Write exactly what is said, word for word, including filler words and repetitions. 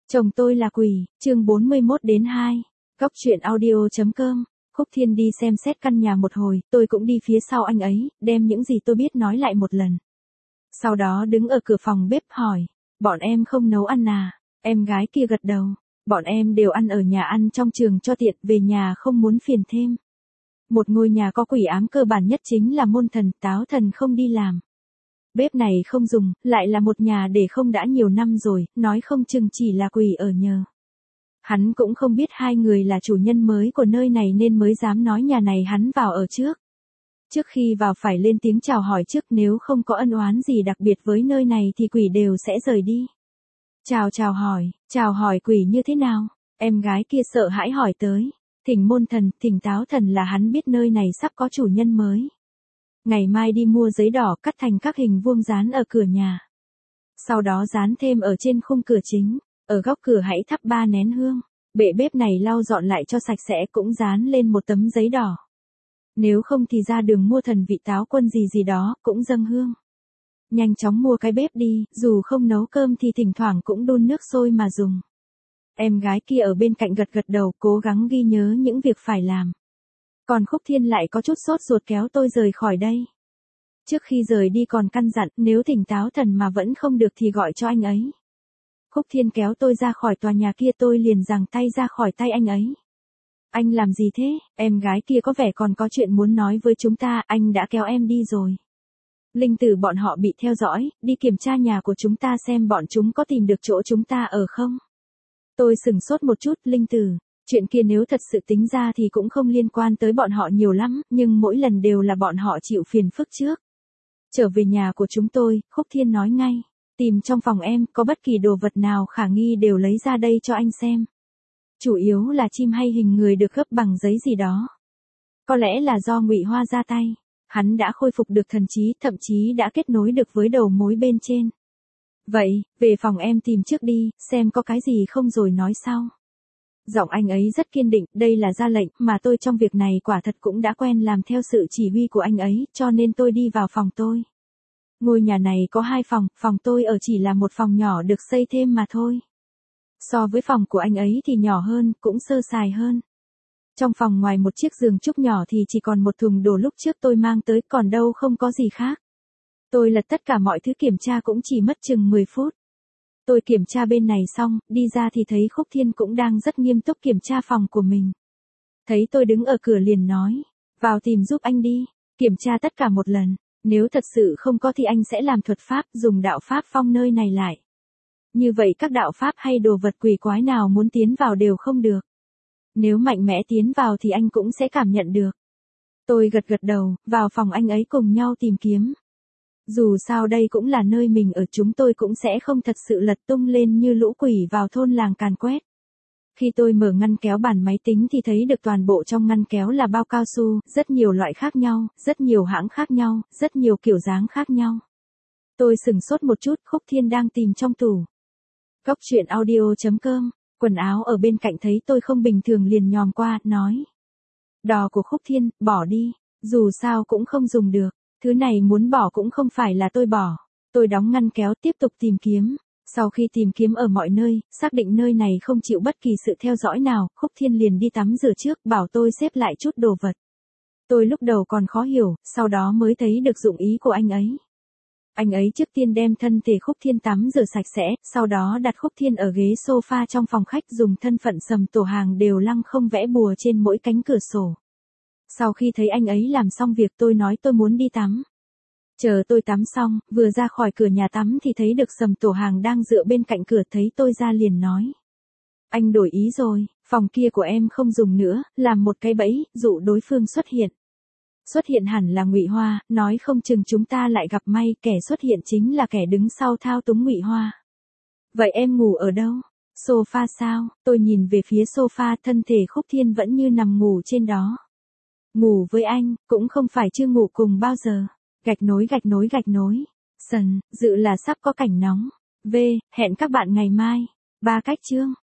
Chồng tôi là quỷ, chương bốn mươi mốt đến hai. Góc truyện audio.com. Khúc Thiên đi xem xét căn nhà một hồi, tôi cũng đi phía sau anh ấy, đem những gì tôi biết nói lại một lần. Sau đó đứng ở cửa phòng bếp hỏi, bọn em không nấu ăn à? Em gái kia gật đầu, bọn em đều ăn ở nhà ăn trong trường cho tiện, về nhà không muốn phiền thêm. Một ngôi nhà có quỷ ám cơ bản nhất chính là môn thần, táo thần không đi làm. Bếp này không dùng, lại là một nhà để không đã nhiều năm rồi, nói không chừng chỉ là quỷ ở nhờ. Hắn cũng không biết hai người là chủ nhân mới của nơi này nên mới dám nói nhà này hắn vào ở trước. Trước khi vào phải lên tiếng chào hỏi trước, nếu không có ân oán gì đặc biệt với nơi này thì quỷ đều sẽ rời đi. Chào chào hỏi, chào hỏi quỷ như thế nào? Em gái kia sợ hãi hỏi tới. Thỉnh môn thần, thỉnh táo thần là hắn biết nơi này sắp có chủ nhân mới. Ngày mai đi mua giấy đỏ cắt thành các hình vuông dán ở cửa nhà. Sau đó dán thêm ở trên khung cửa chính, ở góc cửa hãy thắp ba nén hương. Bệ bếp này lau dọn lại cho sạch sẽ, cũng dán lên một tấm giấy đỏ. Nếu không thì ra đường mua thần vị táo quân gì gì đó, cũng dâng hương. Nhanh chóng mua cái bếp đi, dù không nấu cơm thì thỉnh thoảng cũng đun nước sôi mà dùng. Em gái kia ở bên cạnh gật gật đầu, cố gắng ghi nhớ những việc phải làm. Còn Khúc Thiên lại có chút sốt ruột kéo tôi rời khỏi đây. Trước khi rời đi còn căn dặn, nếu thỉnh táo thần mà vẫn không được thì gọi cho anh ấy. Khúc Thiên kéo tôi ra khỏi tòa nhà kia, tôi liền giằng tay ra khỏi tay anh ấy. Anh làm gì thế? Em gái kia có vẻ còn có chuyện muốn nói với chúng ta, anh đã kéo em đi rồi. Linh tử bọn họ bị theo dõi, đi kiểm tra nhà của chúng ta xem bọn chúng có tìm được chỗ chúng ta ở không. Tôi sửng sốt một chút, Linh tử. Chuyện kia nếu thật sự tính ra thì cũng không liên quan tới bọn họ nhiều lắm, nhưng mỗi lần đều là bọn họ chịu phiền phức trước. Trở về nhà của chúng tôi, Khúc Thiên nói ngay, tìm trong phòng em, có bất kỳ đồ vật nào khả nghi đều lấy ra đây cho anh xem. Chủ yếu là chim hay hình người được gấp bằng giấy gì đó. Có lẽ là do Ngụy Hoa ra tay, hắn đã khôi phục được thần trí, thậm chí đã kết nối được với đầu mối bên trên. Vậy, về phòng em tìm trước đi, xem có cái gì không rồi nói sau. Giọng anh ấy rất kiên định, đây là ra lệnh, mà tôi trong việc này quả thật cũng đã quen làm theo sự chỉ huy của anh ấy, cho nên tôi đi vào phòng tôi. Ngôi nhà này có hai phòng, phòng tôi ở chỉ là một phòng nhỏ được xây thêm mà thôi. So với phòng của anh ấy thì nhỏ hơn, cũng sơ sài hơn. Trong phòng ngoài một chiếc giường trúc nhỏ thì chỉ còn một thùng đồ lúc trước tôi mang tới, còn đâu không có gì khác. Tôi lật tất cả mọi thứ kiểm tra cũng chỉ mất chừng mười phút. Tôi kiểm tra bên này xong, đi ra thì thấy Khúc Thiên cũng đang rất nghiêm túc kiểm tra phòng của mình. Thấy tôi đứng ở cửa liền nói, vào tìm giúp anh đi, kiểm tra tất cả một lần, nếu thật sự không có thì anh sẽ làm thuật pháp, dùng đạo pháp phong nơi này lại. Như vậy các đạo pháp hay đồ vật quỷ quái nào muốn tiến vào đều không được. Nếu mạnh mẽ tiến vào thì anh cũng sẽ cảm nhận được. Tôi gật gật đầu, vào phòng anh ấy cùng nhau tìm kiếm. Dù sao đây cũng là nơi mình ở, chúng tôi cũng sẽ không thật sự lật tung lên như lũ quỷ vào thôn làng càn quét. Khi tôi mở ngăn kéo bàn máy tính thì thấy được toàn bộ trong ngăn kéo là bao cao su, rất nhiều loại khác nhau, rất nhiều hãng khác nhau, rất nhiều kiểu dáng khác nhau. Tôi sửng sốt một chút, Khúc Thiên đang tìm trong tủ. Góc truyện audio.com, quần áo ở bên cạnh thấy tôi không bình thường liền nhòm qua, nói. Đò của Khúc Thiên, bỏ đi, dù sao cũng không dùng được. Thứ này muốn bỏ cũng không phải là tôi bỏ. Tôi đóng ngăn kéo tiếp tục tìm kiếm. Sau khi tìm kiếm ở mọi nơi, xác định nơi này không chịu bất kỳ sự theo dõi nào, Khúc Thiên liền đi tắm rửa trước, bảo tôi xếp lại chút đồ vật. Tôi lúc đầu còn khó hiểu, sau đó mới thấy được dụng ý của anh ấy. Anh ấy trước tiên đem thân thể Khúc Thiên tắm rửa sạch sẽ, sau đó đặt Khúc Thiên ở ghế sofa trong phòng khách, dùng thân phận Sầm Tổ Hàng đều lăng không vẽ bùa trên mỗi cánh cửa sổ. Sau khi thấy anh ấy làm xong việc tôi nói tôi muốn đi tắm. Chờ tôi tắm xong, vừa ra khỏi cửa nhà tắm thì thấy được Sầm Tổ Hàng đang dựa bên cạnh cửa, thấy tôi ra liền nói. Anh đổi ý rồi, phòng kia của em không dùng nữa, làm một cái bẫy, dụ đối phương xuất hiện. Xuất hiện hẳn là Ngụy Hoa, nói không chừng chúng ta lại gặp may, kẻ xuất hiện chính là kẻ đứng sau thao túng Ngụy Hoa. Vậy em ngủ ở đâu? Sofa sao? Tôi nhìn về phía sofa, thân thể Khúc Thiên vẫn như nằm ngủ trên đó. Ngủ với anh, cũng không phải chưa ngủ cùng bao giờ. Gạch nối gạch nối gạch nối. Sần, dự là sắp có cảnh nóng. V, hẹn các bạn ngày mai. Ba cách chương.